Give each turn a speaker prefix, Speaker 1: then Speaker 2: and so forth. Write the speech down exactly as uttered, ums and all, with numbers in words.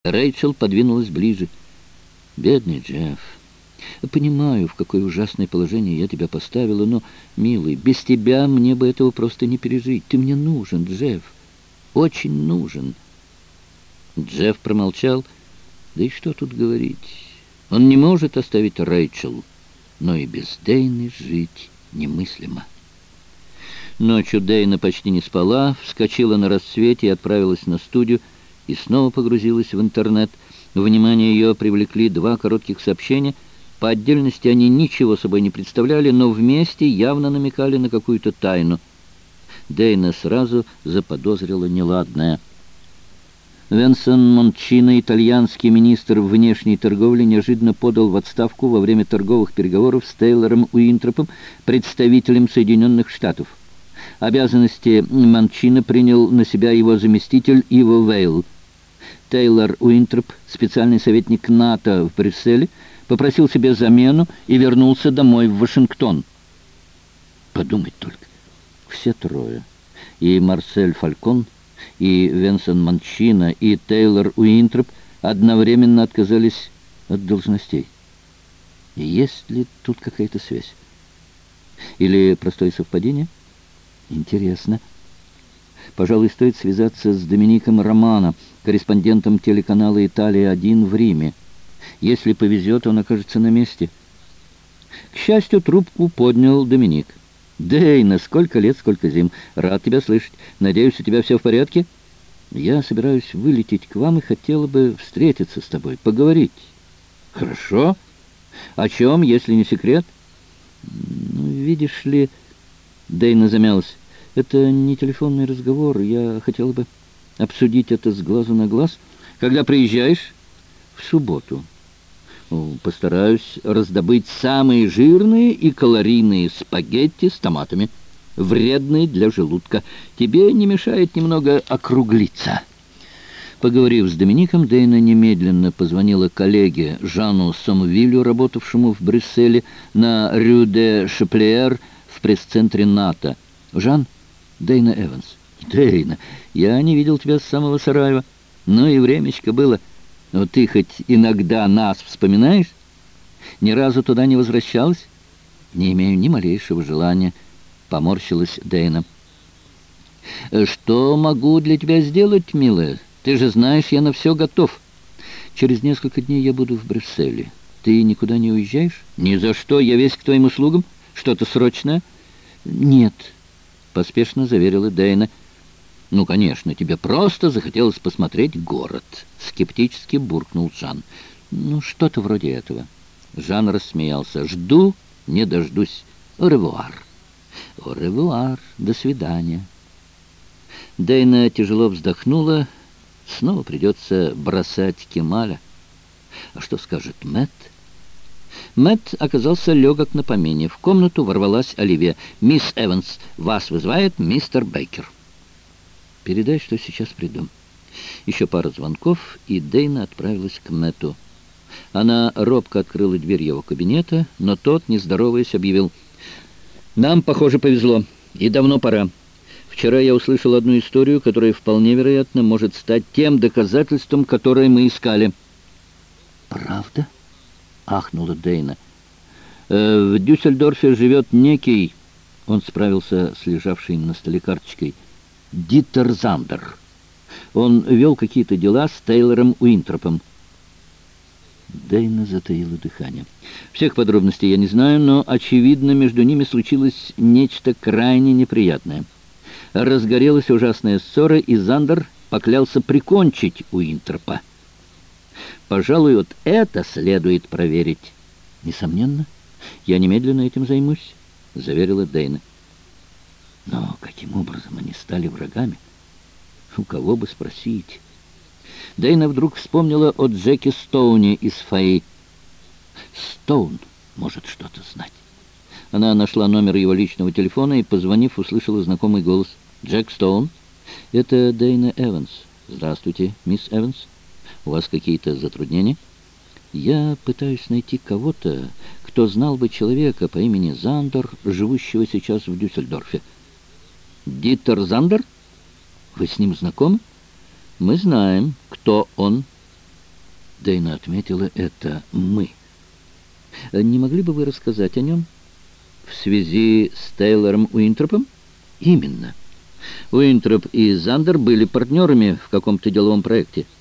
Speaker 1: Рэйчел подвинулась ближе. «Бедный Джефф. Понимаю, в какое ужасное положение я тебя поставила, но, милый, без тебя мне бы этого просто не пережить. Ты мне нужен, Джефф. Очень нужен». Джефф промолчал. Да и что тут говорить? Он не может оставить Рэйчел, но и без Дейны жить немыслимо. Ночью Дейна почти не спала, вскочила на рассвете и отправилась на студию, и снова погрузилась в интернет. Внимание ее привлекли два коротких сообщения. По отдельности они ничего собой не представляли, но вместе явно намекали на какую-то тайну. Дейна сразу заподозрила неладное. Венсан Мончино, итальянский министр внешней торговли, неожиданно подал в отставку во время торговых переговоров с Тейлором Уинтропом, представителем Соединенных Штатов. Обязанности Мончино принял на себя его заместитель Иво Вейл. Тейлор Уинтроп, специальный советник НАТО в Брюсселе, попросил себе замену и вернулся домой в Вашингтон. Подумать только, все трое, и Марсель Фалькон, и Венсан Мончино, и Тейлор Уинтроп одновременно отказались от должностей. Есть ли тут какая-то связь? Или простое совпадение? Интересно. Пожалуй, стоит связаться с Домиником Романо, корреспондентом телеканала «Италия-один» в Риме. Если повезет, он окажется на месте. К счастью, трубку поднял Доминик. «Дейна, сколько лет, сколько зим. Рад тебя слышать. Надеюсь, у тебя все в порядке? Я собираюсь вылететь к вам и хотела бы встретиться с тобой, поговорить». «Хорошо. О чем, если не секрет?» «Ну, видишь ли...» Дейна замялась. «Это не телефонный разговор. Я хотела бы обсудить это с глазу на глаз. Когда приезжаешь?» «В субботу. Постараюсь раздобыть самые жирные и калорийные спагетти с томатами, вредные для желудка. Тебе не мешает немного округлиться». Поговорив с Домиником, Дейна немедленно позвонила коллеге Жану Сомвилю, работавшему в Брюсселе на Рю-де-Шаплеер в пресс-центре НАТО. «Жан, Дейна Эванс». «Дейна, я не видел тебя с самого Сараева. Ну и времечко было. Но ты хоть иногда нас вспоминаешь? Ни разу туда не возвращалась?» «Не имею ни малейшего желания», — поморщилась Дейна. «Что могу для тебя сделать, милая? Ты же знаешь, я на все готов. Через несколько дней я буду в Брюсселе. Ты никуда не уезжаешь?» «Ни за что, я весь к твоим услугам. Что-то срочное?» «Нет», — поспешно заверила Дейна. «Ну, конечно, тебе просто захотелось посмотреть город», — скептически буркнул Жан. «Ну, что-то вроде этого». Жан рассмеялся. «Жду, не дождусь. Au revoir». «Au revoir. До свидания». Дейна тяжело вздохнула. Снова придется бросать Кемаля. А что скажет Мэтт? Мэтт оказался легок на помине. В комнату ворвалась Оливия. «Мисс Эванс, вас вызывает мистер Бейкер». «Передай, что сейчас приду». Еще пара звонков, и Дейна отправилась к Мэтту. Она робко открыла дверь его кабинета, но тот, не здороваясь, объявил: «Нам, похоже, повезло, и давно пора. Вчера я услышал одну историю, которая вполне вероятно может стать тем доказательством, которое мы искали». «Правда?» — ахнула Дейна. «Э, «В Дюссельдорфе живет некий...» Он справился с лежавшей на столе карточкой. «Диттер Зандер. Он вел какие-то дела с Тейлором Уинтропом». Дейна затаила дыхание. «Всех подробностей я не знаю, но, очевидно, между ними случилось нечто крайне неприятное. Разгорелась ужасная ссора, и Зандер поклялся прикончить Уинтропа. Пожалуй, вот это следует проверить». «Несомненно, я немедленно этим займусь», — заверила Дейна. Но каким образом они стали врагами? У кого бы спросить? Дейна вдруг вспомнила о Джеке Стоуне из ФАИ. Стоун может что-то знать. Она нашла номер его личного телефона и, позвонив, услышала знакомый голос. «Джек Стоун?» «Это Дейна Эванс». «Здравствуйте, мисс Эванс. У вас какие-то затруднения?» «Я пытаюсь найти кого-то, кто знал бы человека по имени Зандер, живущего сейчас в Дюссельдорфе». «Диттер Зандер? Вы с ним знакомы?» «Мы знаем, кто он». Дейна отметила это «мы». Не могли бы вы рассказать о нем? В связи с Тейлором Уинтропом? Именно. Уинтроп и Зандер были партнерами в каком-то деловом проекте.